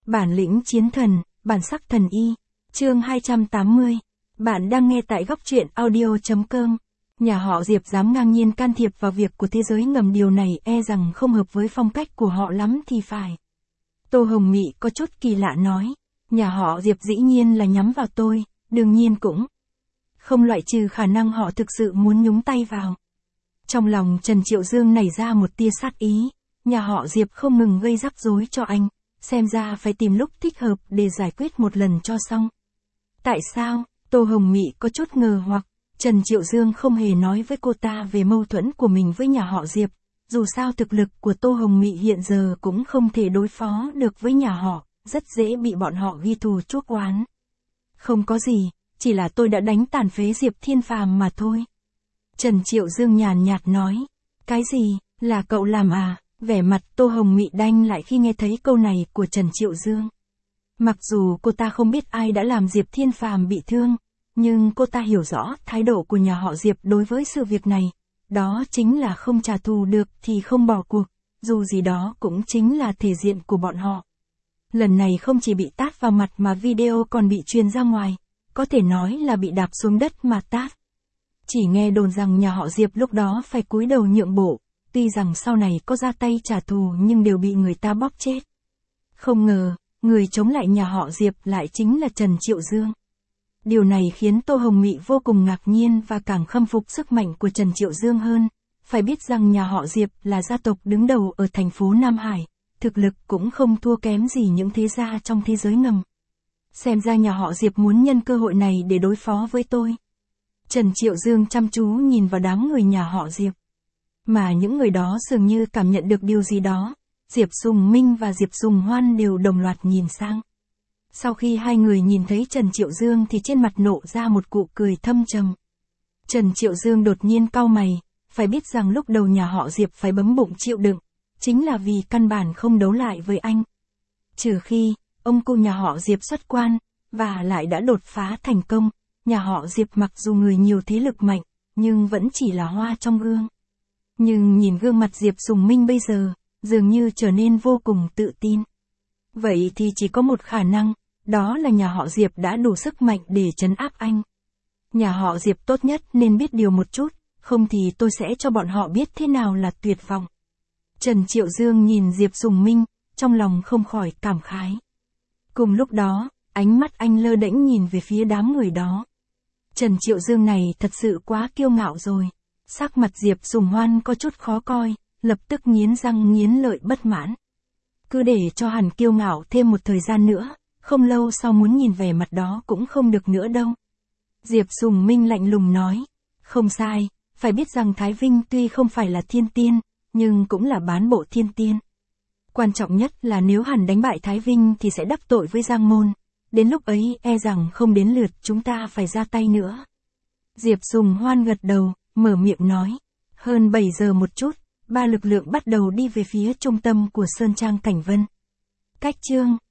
Bản lĩnh chiến thần, bản sắc thần y. Chương 280. Bạn đang nghe tại góc truyện audio.com. Nhà họ Diệp dám ngang nhiên can thiệp vào việc của thế giới ngầm, điều này e rằng không hợp với phong cách của họ lắm thì phải. Tô Hồng Mị có chút kỳ lạ nói. Nhà họ Diệp dĩ nhiên là nhắm vào tôi, đương nhiên cũng không loại trừ khả năng họ thực sự muốn nhúng tay vào. Trong lòng Trần Triệu Dương nảy ra một tia sát ý. Nhà họ Diệp không ngừng gây rắc rối cho anh, xem ra phải tìm lúc thích hợp để giải quyết một lần cho xong. Tại sao? Tô Hồng Mị có chút ngờ hoặc. Trần Triệu Dương không hề nói với cô ta về mâu thuẫn của mình với nhà họ Diệp. Dù sao thực lực của Tô Hồng Mị hiện giờ cũng không thể đối phó được với nhà họ, rất dễ bị bọn họ ghi thù chuốc oán. Không có gì, chỉ là tôi đã đánh tàn phế Diệp Thiên Phàm mà thôi. Trần Triệu Dương nhàn nhạt nói. Cái gì, là cậu làm à? Vẻ mặt Tô Hồng Mị đanh lại khi nghe thấy câu này của Trần Triệu Dương. Mặc dù cô ta không biết ai đã làm Diệp Thiên Phàm bị thương, nhưng cô ta hiểu rõ thái độ của nhà họ Diệp đối với sự việc này. Đó chính là không trả thù được thì không bỏ cuộc, dù gì đó cũng chính là thể diện của bọn họ. Lần này không chỉ bị tát vào mặt mà video còn bị truyền ra ngoài, có thể nói là bị đạp xuống đất mà tát. Chỉ nghe đồn rằng nhà họ Diệp lúc đó phải cúi đầu nhượng bộ, tuy rằng sau này có ra tay trả thù nhưng đều bị người ta bóp chết. Không ngờ, người chống lại nhà họ Diệp lại chính là Trần Triệu Dương. Điều này khiến Tô Hồng Mị vô cùng ngạc nhiên và càng khâm phục sức mạnh của Trần Triệu Dương hơn. Phải biết rằng nhà họ Diệp là gia tộc đứng đầu ở thành phố Nam Hải, thực lực cũng không thua kém gì những thế gia trong thế giới ngầm. Xem ra nhà họ Diệp muốn nhân cơ hội này để đối phó với tôi. Trần Triệu Dương chăm chú nhìn vào đám người nhà họ Diệp. Mà những người đó dường như cảm nhận được điều gì đó. Diệp Sùng Minh và Diệp Sùng Hoan đều đồng loạt nhìn sang. Sau khi hai người nhìn thấy Trần Triệu Dương thì trên mặt nộ ra một cụ cười thâm trầm. Trần Triệu Dương đột nhiên cau mày, phải biết rằng lúc đầu nhà họ Diệp phải bấm bụng chịu đựng, chính là vì căn bản không đấu lại với anh. Trừ khi, ông cô nhà họ Diệp xuất quan, và lại đã đột phá thành công, nhà họ Diệp mặc dù người nhiều thế lực mạnh, nhưng vẫn chỉ là hoa trong gương. Nhưng nhìn gương mặt Diệp Sùng Minh bây giờ, dường như trở nên vô cùng tự tin. Vậy thì chỉ có một khả năng, đó là nhà họ Diệp đã đủ sức mạnh để trấn áp anh. Nhà họ Diệp tốt nhất nên biết điều một chút, không thì tôi sẽ cho bọn họ biết thế nào là tuyệt vọng. Trần Triệu Dương nhìn Diệp Sùng Minh, trong lòng không khỏi cảm khái. Cùng lúc đó, ánh mắt anh lơ đễnh nhìn về phía đám người đó. Trần Triệu Dương này thật sự quá kiêu ngạo rồi. Sắc mặt Diệp Sùng Hoan có chút khó coi, lập tức nghiến răng nghiến lợi bất mãn. Cứ để cho hắn kiêu ngạo thêm một thời gian nữa, không lâu sau muốn nhìn vẻ mặt đó cũng không được nữa đâu. Diệp Sùng Minh lạnh lùng nói. Không sai, phải biết rằng Thái Vinh tuy không phải là thiên tiên, nhưng cũng là bán bộ thiên tiên. Quan trọng nhất là nếu hắn đánh bại Thái Vinh thì sẽ đắc tội với Giang Môn. Đến lúc ấy e rằng không đến lượt chúng ta phải ra tay nữa. Diệp Sùng Hoan gật đầu, mở miệng nói. Hơn 7 giờ một chút, ba lực lượng bắt đầu đi về phía trung tâm của Sơn Trang Cảnh Vân. Cách chương